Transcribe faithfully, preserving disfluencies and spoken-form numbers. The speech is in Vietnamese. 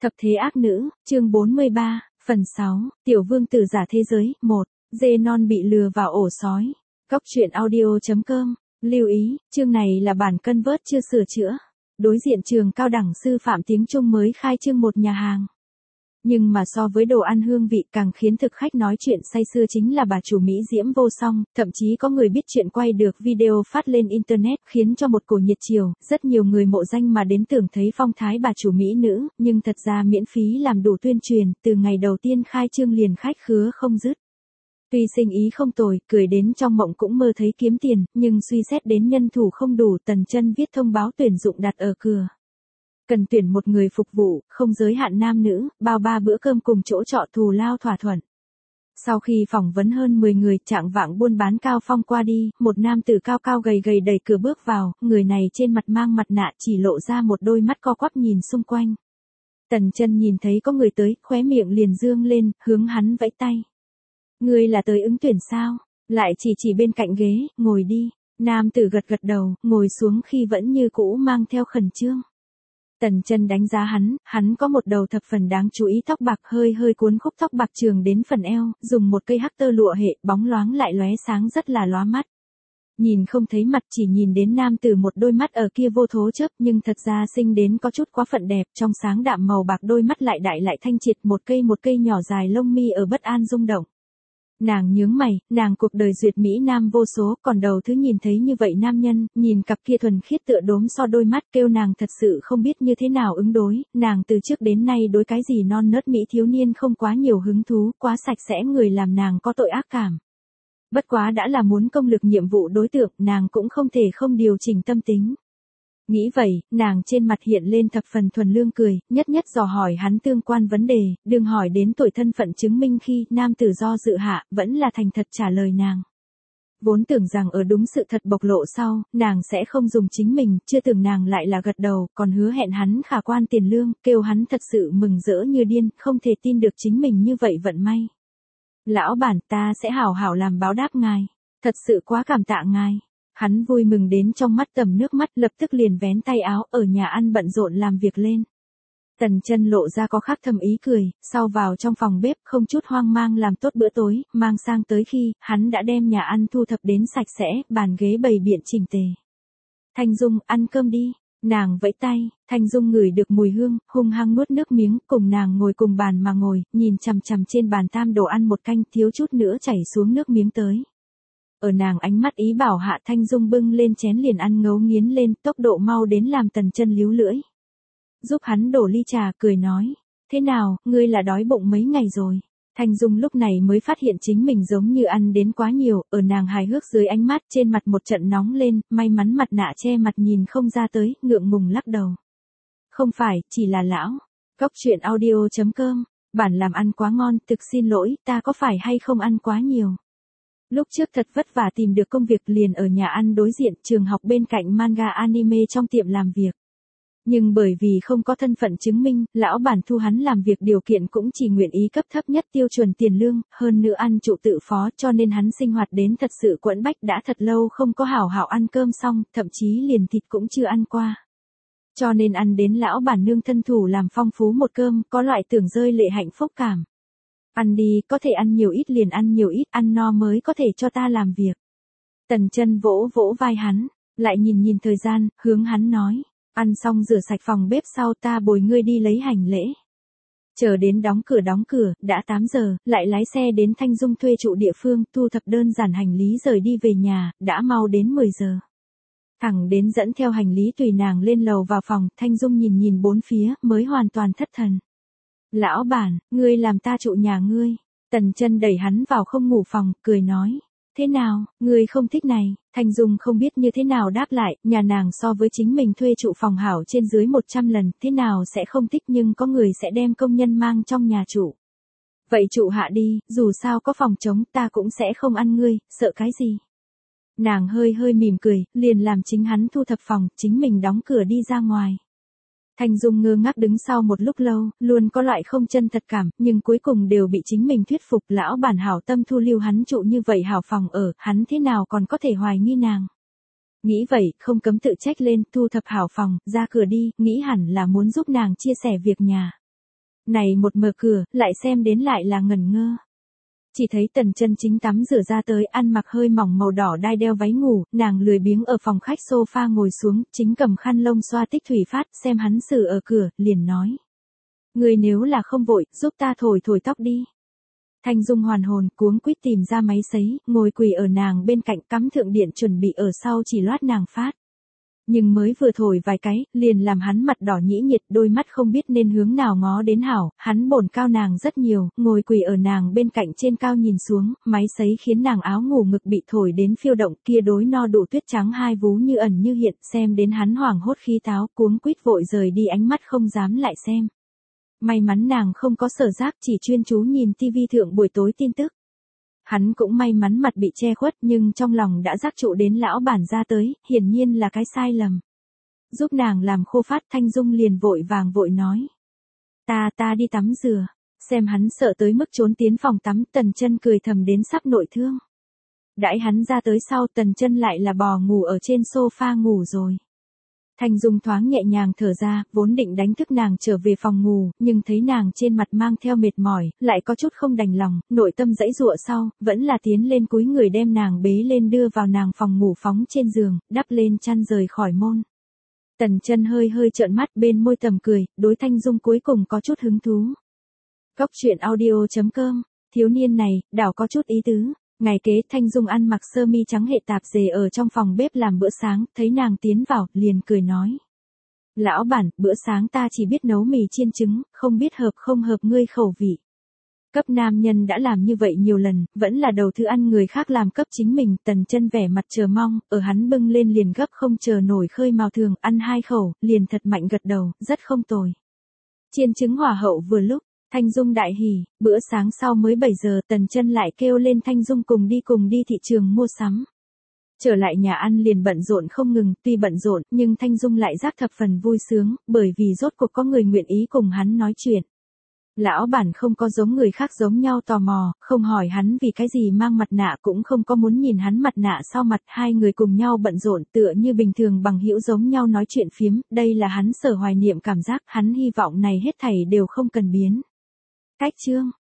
Thập thế ác nữ, chương bốn mươi ba, phần sáu, Tiểu vương tử giả thế giới, một, dê non bị lừa vào ổ sói. Cóc truyện audio chấm com, lưu ý, chương này là bản convert chưa sửa chữa. Đối diện trường cao đẳng sư phạm tiếng Trung mới khai trương một nhà hàng. Nhưng mà so với đồ ăn hương vị càng khiến thực khách nói chuyện say sưa chính là bà chủ Mỹ Diễm vô song, thậm chí có người biết chuyện quay được video phát lên internet khiến cho một cổ nhiệt chiều, rất nhiều người mộ danh mà đến tưởng thấy phong thái bà chủ Mỹ nữ, nhưng thật ra miễn phí làm đủ tuyên truyền, từ ngày đầu tiên khai trương liền khách khứa không dứt. Tuy sinh ý không tồi, cười đến trong mộng cũng mơ thấy kiếm tiền, nhưng suy xét đến nhân thủ không đủ, Tần Chân viết thông báo tuyển dụng đặt ở cửa. Cần tuyển một người phục vụ, không giới hạn nam nữ, bao ba bữa cơm cùng chỗ trọ thù lao thỏa thuận. Sau khi phỏng vấn hơn mười người, trạng vạng buôn bán cao phong qua đi, một nam tử cao cao gầy gầy đẩy cửa bước vào, người này trên mặt mang mặt nạ chỉ lộ ra một đôi mắt co quắp nhìn xung quanh. Tần Chân nhìn thấy có người tới, khóe miệng liền dương lên, hướng hắn vẫy tay. Ngươi là tới ứng tuyển sao? Lại chỉ chỉ bên cạnh ghế, ngồi đi. Nam tử gật gật đầu, ngồi xuống khi vẫn như cũ mang theo khẩn trương. Tần Chân đánh giá hắn, hắn có một đầu thập phần đáng chú ý tóc bạc hơi hơi cuốn khúc tóc bạc trường đến phần eo, dùng một cây hắc tơ lụa hệ, bóng loáng lại lóe sáng rất là lóa mắt. Nhìn không thấy mặt chỉ nhìn đến nam tử một đôi mắt ở kia vô thố chớp nhưng thật ra sinh đến có chút quá phận đẹp, trong sáng đạm màu bạc đôi mắt lại đại lại thanh triệt một cây một cây nhỏ dài lông mi ở bất an rung động. Nàng nhướng mày, nàng cuộc đời duyệt Mỹ Nam vô số, còn đầu thứ nhìn thấy như vậy nam nhân, nhìn cặp kia thuần khiết tựa đốm so đôi mắt kêu nàng thật sự không biết như thế nào ứng đối, nàng từ trước đến nay đối cái gì non nớt Mỹ thiếu niên không quá nhiều hứng thú, quá sạch sẽ người làm nàng có tội ác cảm. Bất quá đã là muốn công lực nhiệm vụ đối tượng, nàng cũng không thể không điều chỉnh tâm tính. Nghĩ vậy, nàng trên mặt hiện lên thập phần thuần lương cười, nhất nhất dò hỏi hắn tương quan vấn đề, đừng hỏi đến tuổi thân phận chứng minh khi nam tử do dự hạ, vẫn là thành thật trả lời nàng. Vốn tưởng rằng ở đúng sự thật bộc lộ sau, nàng sẽ không dùng chính mình, chưa tưởng nàng lại là gật đầu, còn hứa hẹn hắn khả quan tiền lương, kêu hắn thật sự mừng rỡ như điên, không thể tin được chính mình như vậy vận may. Lão bản, ta sẽ hảo hảo làm báo đáp ngài, thật sự quá cảm tạ ngài. Hắn vui mừng đến trong mắt tầm nước mắt, lập tức liền vén tay áo, ở nhà ăn bận rộn làm việc lên. Tần Chân lộ ra có khác thầm ý cười, sau vào trong phòng bếp không chút hoang mang làm tốt bữa tối, mang sang tới khi, hắn đã đem nhà ăn thu thập đến sạch sẽ, bàn ghế bày biện chỉnh tề. Thanh Dung, ăn cơm đi. Nàng vẫy tay, Thanh Dung ngửi được mùi hương, hung hăng nuốt nước miếng, cùng nàng ngồi cùng bàn mà ngồi, nhìn chằm chằm trên bàn tam đồ ăn một canh, thiếu chút nữa chảy xuống nước miếng tới. Ở nàng ánh mắt ý bảo hạ, Thanh Dung bưng lên chén liền ăn ngấu nghiến lên, tốc độ mau đến làm Tần Chân líu lưỡi. Giúp hắn đổ ly trà, cười nói, thế nào, ngươi là đói bụng mấy ngày rồi. Thanh Dung lúc này mới phát hiện chính mình giống như ăn đến quá nhiều, ở nàng hài hước dưới ánh mắt trên mặt một trận nóng lên, may mắn mặt nạ che mặt nhìn không ra tới, ngượng ngùng lắc đầu. Không phải, chỉ là lão. Cóc truyện audio chấm com, bản làm ăn quá ngon, thực xin lỗi, ta có phải hay không ăn quá nhiều. Lúc trước thật vất vả tìm được công việc liền ở nhà ăn đối diện trường học bên cạnh manga anime trong tiệm làm việc. Nhưng bởi vì không có thân phận chứng minh, lão bản thu hắn làm việc điều kiện cũng chỉ nguyện ý cấp thấp nhất tiêu chuẩn tiền lương, hơn nữa ăn trụ tự phó cho nên hắn sinh hoạt đến thật sự quẫn bách đã thật lâu không có hảo hảo ăn cơm xong, thậm chí liền thịt cũng chưa ăn qua. Cho nên ăn đến lão bản nương thân thủ làm phong phú một cơm, có loại tưởng rơi lệ hạnh phúc cảm. Ăn đi, có thể ăn nhiều ít liền ăn nhiều ít, ăn no mới có thể cho ta làm việc. Tần Chân vỗ vỗ vai hắn, lại nhìn nhìn thời gian, hướng hắn nói, ăn xong rửa sạch phòng bếp sau ta bồi ngươi đi lấy hành lễ. Chờ đến đóng cửa đóng cửa, đã tám giờ, lại lái xe đến Thanh Dung thuê trụ địa phương, thu thập đơn giản hành lý rời đi về nhà, đã mau đến mười giờ. Thẳng đến dẫn theo hành lý tùy nàng lên lầu vào phòng, Thanh Dung nhìn nhìn bốn phía, mới hoàn toàn thất thần. Lão bản, ngươi làm ta trụ nhà ngươi. Tần Chân đẩy hắn vào không ngủ phòng, cười nói. Thế nào, ngươi không thích này? Thanh Dung không biết như thế nào đáp lại, nhà nàng so với chính mình thuê trụ phòng hảo trên dưới một trăm lần, thế nào sẽ không thích nhưng có người sẽ đem công nhân mang trong nhà trụ. Vậy trụ hạ đi, dù sao có phòng trống ta cũng sẽ không ăn ngươi, sợ cái gì? Nàng hơi hơi mỉm cười, liền làm chính hắn thu thập phòng, chính mình đóng cửa đi ra ngoài. Thanh Dung ngơ ngác đứng sau một lúc lâu, luôn có loại không chân thật cảm, nhưng cuối cùng đều bị chính mình thuyết phục, lão bản hảo tâm thu lưu hắn trụ như vậy hảo phòng ở, hắn thế nào còn có thể hoài nghi nàng. Nghĩ vậy, không cấm tự trách lên, thu thập hảo phòng, ra cửa đi, nghĩ hẳn là muốn giúp nàng chia sẻ việc nhà. Này một mở cửa, lại xem đến lại là ngẩn ngơ. Chỉ thấy Tần Chân chính tắm rửa ra tới, ăn mặc hơi mỏng màu đỏ đai đeo váy ngủ, nàng lười biếng ở phòng khách sofa ngồi xuống, chính cầm khăn lông xoa tích thủy phát, xem hắn xử ở cửa, liền nói. Người nếu là không vội, giúp ta thổi thổi tóc đi. Thanh Dung hoàn hồn, cuống quýt tìm ra máy sấy, ngồi quỳ ở nàng bên cạnh cắm thượng điện chuẩn bị ở sau chỉ loát nàng phát. Nhưng mới vừa thổi vài cái, liền làm hắn mặt đỏ nhĩ nhiệt, đôi mắt không biết nên hướng nào ngó đến hảo, hắn bổn cao nàng rất nhiều, ngồi quỳ ở nàng bên cạnh trên cao nhìn xuống, máy sấy khiến nàng áo ngủ ngực bị thổi đến phiêu động, kia đối no đủ tuyết trắng hai vú như ẩn như hiện, xem đến hắn hoảng hốt khí táo, cuống quýt vội rời đi, ánh mắt không dám lại xem. May mắn nàng không có sở giác, chỉ chuyên chú nhìn tivi thượng buổi tối tin tức. Hắn cũng may mắn mặt bị che khuất, nhưng trong lòng đã giác trụ đến lão bản ra tới, hiển nhiên là cái sai lầm. Giúp nàng làm khô phát, Thanh Dung liền vội vàng vội nói. Ta ta đi tắm rửa, xem hắn sợ tới mức trốn tiến phòng tắm, Tần Chân cười thầm đến sắp nội thương. Đãi hắn ra tới sau, Tần Chân lại là bò ngủ ở trên sofa ngủ rồi. Thanh Dung thoáng nhẹ nhàng thở ra, vốn định đánh thức nàng trở về phòng ngủ, nhưng thấy nàng trên mặt mang theo mệt mỏi, lại có chút không đành lòng, nội tâm dãy dụa sau, vẫn là tiến lên cúi người đem nàng bế lên đưa vào nàng phòng ngủ phóng trên giường, đắp lên chăn rời khỏi môn. Tần Chân hơi hơi trợn mắt bên môi tầm cười, đối Thanh Dung cuối cùng có chút hứng thú. Cốc truyện audio chấm com, thiếu niên này, đảo có chút ý tứ. Ngày kế Thanh Dung ăn mặc sơ mi trắng hệ tạp dề ở trong phòng bếp làm bữa sáng, thấy nàng tiến vào, liền cười nói. Lão bản, bữa sáng ta chỉ biết nấu mì chiên trứng, không biết hợp không hợp ngươi khẩu vị. Cấp nam nhân đã làm như vậy nhiều lần, vẫn là đầu thứ ăn người khác làm cấp chính mình, Tần Chân vẻ mặt chờ mong, ở hắn bưng lên liền gấp không chờ nổi khơi mào thường, ăn hai khẩu, liền thật mạnh gật đầu, rất không tồi. Chiên trứng hòa hậu vừa lúc. Thanh Dung đại hỉ, bữa sáng sau mới bảy giờ, Tần Chân lại kêu lên Thanh Dung cùng đi cùng đi thị trường mua sắm. Trở lại nhà ăn liền bận rộn không ngừng, tuy bận rộn, nhưng Thanh Dung lại giác thập phần vui sướng, bởi vì rốt cuộc có người nguyện ý cùng hắn nói chuyện. Lão bản không có giống người khác giống nhau tò mò, không hỏi hắn vì cái gì mang mặt nạ, cũng không có muốn nhìn hắn mặt nạ sau mặt, hai người cùng nhau bận rộn tựa như bình thường bằng hữu giống nhau nói chuyện phiếm, đây là hắn sở hoài niệm cảm giác, hắn hy vọng này hết thảy đều không cần biến. Cách chương